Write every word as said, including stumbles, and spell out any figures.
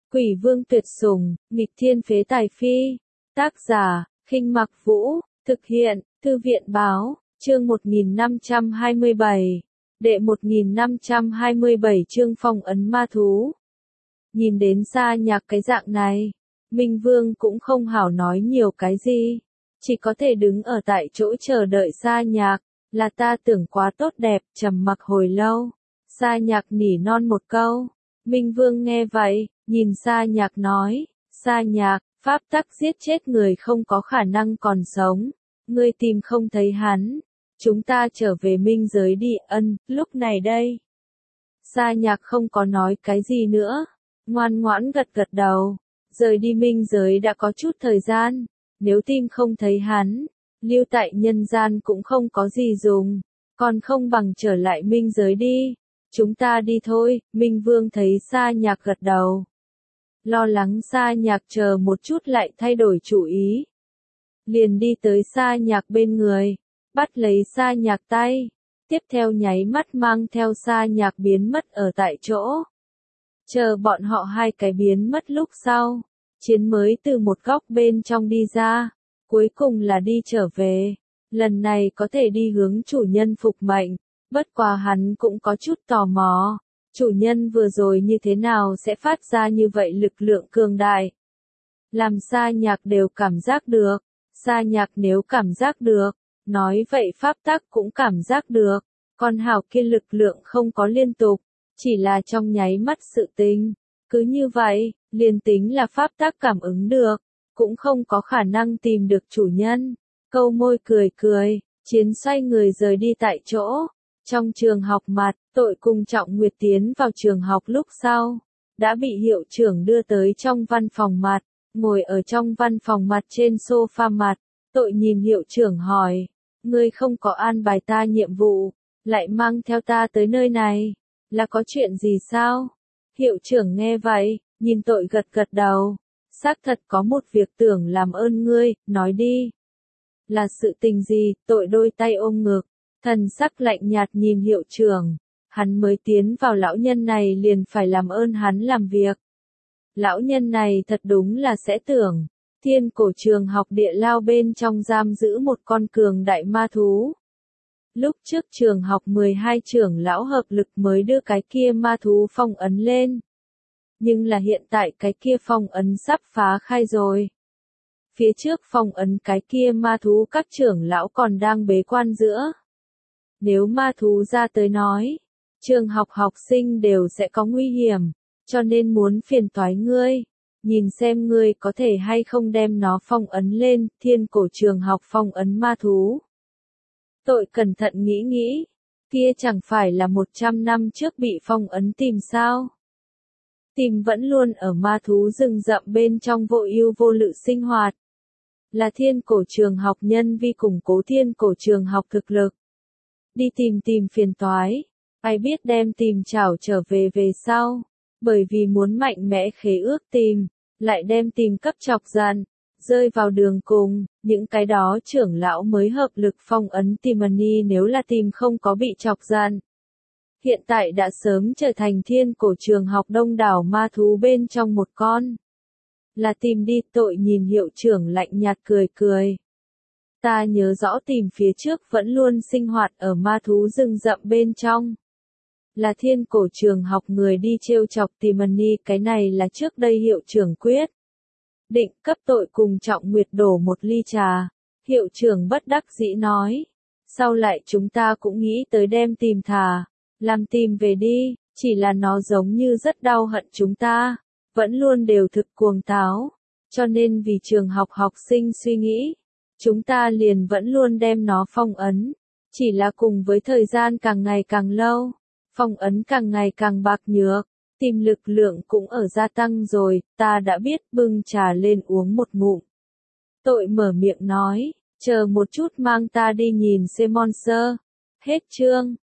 Quỷ vương tuyệt sủng, nghịch thiên phế tài phi. Tác giả, Khinh Mặc Vũ, thực hiện, Thư viện báo, chương một nghìn năm trăm hai mươi bảy. Đệ một nghìn năm trăm hai mươi bảy chương phong ấn ma thú. Nhìn đến Sa Nhạc cái dạng này, Minh Vương cũng không hảo nói nhiều cái gì, chỉ có thể đứng ở tại chỗ chờ đợi Sa Nhạc. Là ta tưởng quá tốt đẹp, trầm mặc hồi lâu. Sa Nhạc nỉ non một câu. Minh Vương nghe vậy, nhìn Sa Nhạc nói, Sa Nhạc, pháp tắc giết chết người không có khả năng còn sống. Ngươi tìm không thấy hắn. Chúng ta trở về minh giới đi. Ân, lúc này đây. Sa Nhạc không có nói cái gì nữa. Ngoan ngoãn gật gật đầu. Rời đi minh giới đã có chút thời gian. Nếu tìm không thấy hắn, lưu tại nhân gian cũng không có gì dùng. Còn không bằng trở lại minh giới đi. Chúng ta đi thôi. Minh Vương thấy Sa Nhạc gật đầu. Lo lắng Sa Nhạc chờ một chút lại thay đổi chủ ý. Liền đi tới Sa Nhạc bên người. Bắt lấy Sa Nhạc tay. Tiếp theo nháy mắt mang theo Sa Nhạc biến mất ở tại chỗ. Chờ bọn họ hai cái biến mất lúc sau. Chiến mới từ một góc bên trong đi ra. Cuối cùng là đi trở về. Lần này có thể đi hướng chủ nhân phục mệnh. Bất quá hắn cũng có chút tò mò. Chủ nhân vừa rồi như thế nào sẽ phát ra như vậy lực lượng cường đại. Làm Sa Nhạc đều cảm giác được. Sa Nhạc nếu cảm giác được, nói vậy pháp tắc cũng cảm giác được. Còn hảo kia lực lượng không có liên tục, chỉ là trong nháy mắt sự tình. Cứ như vậy, liền tính là pháp tắc cảm ứng được, cũng không có khả năng tìm được chủ nhân. Câu môi cười cười, chiến xoay người rời đi tại chỗ. Trong trường học mặt, Tội cùng Trọng Nguyệt tiến vào trường học lúc sau, đã bị hiệu trưởng đưa tới trong văn phòng mặt, ngồi ở trong văn phòng mặt trên sofa mặt. Tội nhìn hiệu trưởng hỏi, ngươi không có an bài ta nhiệm vụ, lại mang theo ta tới nơi này, là có chuyện gì sao? Hiệu trưởng nghe vậy, nhìn Tội gật gật đầu, xác thật có một việc tưởng làm ơn ngươi, nói đi. Là sự tình gì? Tội đôi tay ôm ngực, thần sắc lạnh nhạt nhìn hiệu trưởng, hắn mới tiến vào lão nhân này liền phải làm ơn hắn làm việc. Lão nhân này thật đúng là sẽ tưởng, thiên cổ trường học địa lao bên trong giam giữ một con cường đại ma thú. Lúc trước trường học mười hai trưởng lão hợp lực mới đưa cái kia ma thú phong ấn lên. Nhưng là hiện tại cái kia phong ấn sắp phá khai rồi. Phía trước phong ấn cái kia ma thú các trưởng lão còn đang bế quan giữa. Nếu ma thú ra tới nói, trường học học sinh đều sẽ có nguy hiểm, cho nên muốn phiền toái ngươi. Nhìn xem ngươi có thể hay không đem nó phong ấn lên, thiên cổ trường học phong ấn ma thú. Tội cẩn thận nghĩ nghĩ, kia chẳng phải là một trăm năm trước bị phong ấn tìm sao? Tìm vẫn luôn ở ma thú rừng rậm bên trong vô ưu vô lự sinh hoạt. Là thiên cổ trường học nhân vi củng cố thiên cổ trường học thực lực. Đi tìm tìm phiền toái, ai biết đem tìm chảo trở về về sau. Bởi vì muốn mạnh mẽ khế ước tìm, lại đem tìm cấp chọc giận, rơi vào đường cùng, những cái đó trưởng lão mới hợp lực phong ấn Timony nếu là tìm không có bị chọc giận. Hiện tại đã sớm trở thành thiên cổ trường học đông đảo ma thú bên trong một con. Là tìm đi. Tội nhìn hiệu trưởng lạnh nhạt cười cười. Ta nhớ rõ tìm phía trước vẫn luôn sinh hoạt ở ma thú rừng rậm bên trong. Là thiên cổ trường học người đi trêu chọc Timony, cái này là trước đây hiệu trưởng quyết định cấp Tội cùng Trọng Nguyệt đổ một ly trà. Hiệu trưởng bất đắc dĩ nói, sau lại chúng ta cũng nghĩ tới đem tìm thả, làm tìm về đi, chỉ là nó giống như rất đau hận chúng ta, vẫn luôn đều thực cuồng táo, cho nên vì trường học học sinh suy nghĩ, chúng ta liền vẫn luôn đem nó phong ấn, chỉ là cùng với thời gian càng ngày càng lâu. Phong ấn càng ngày càng bạc nhược, tìm lực lượng cũng ở gia tăng rồi, ta đã biết. Bưng trà lên uống một ngụm. Tội mở miệng nói, chờ một chút mang ta đi nhìn xem monster. Hết chương.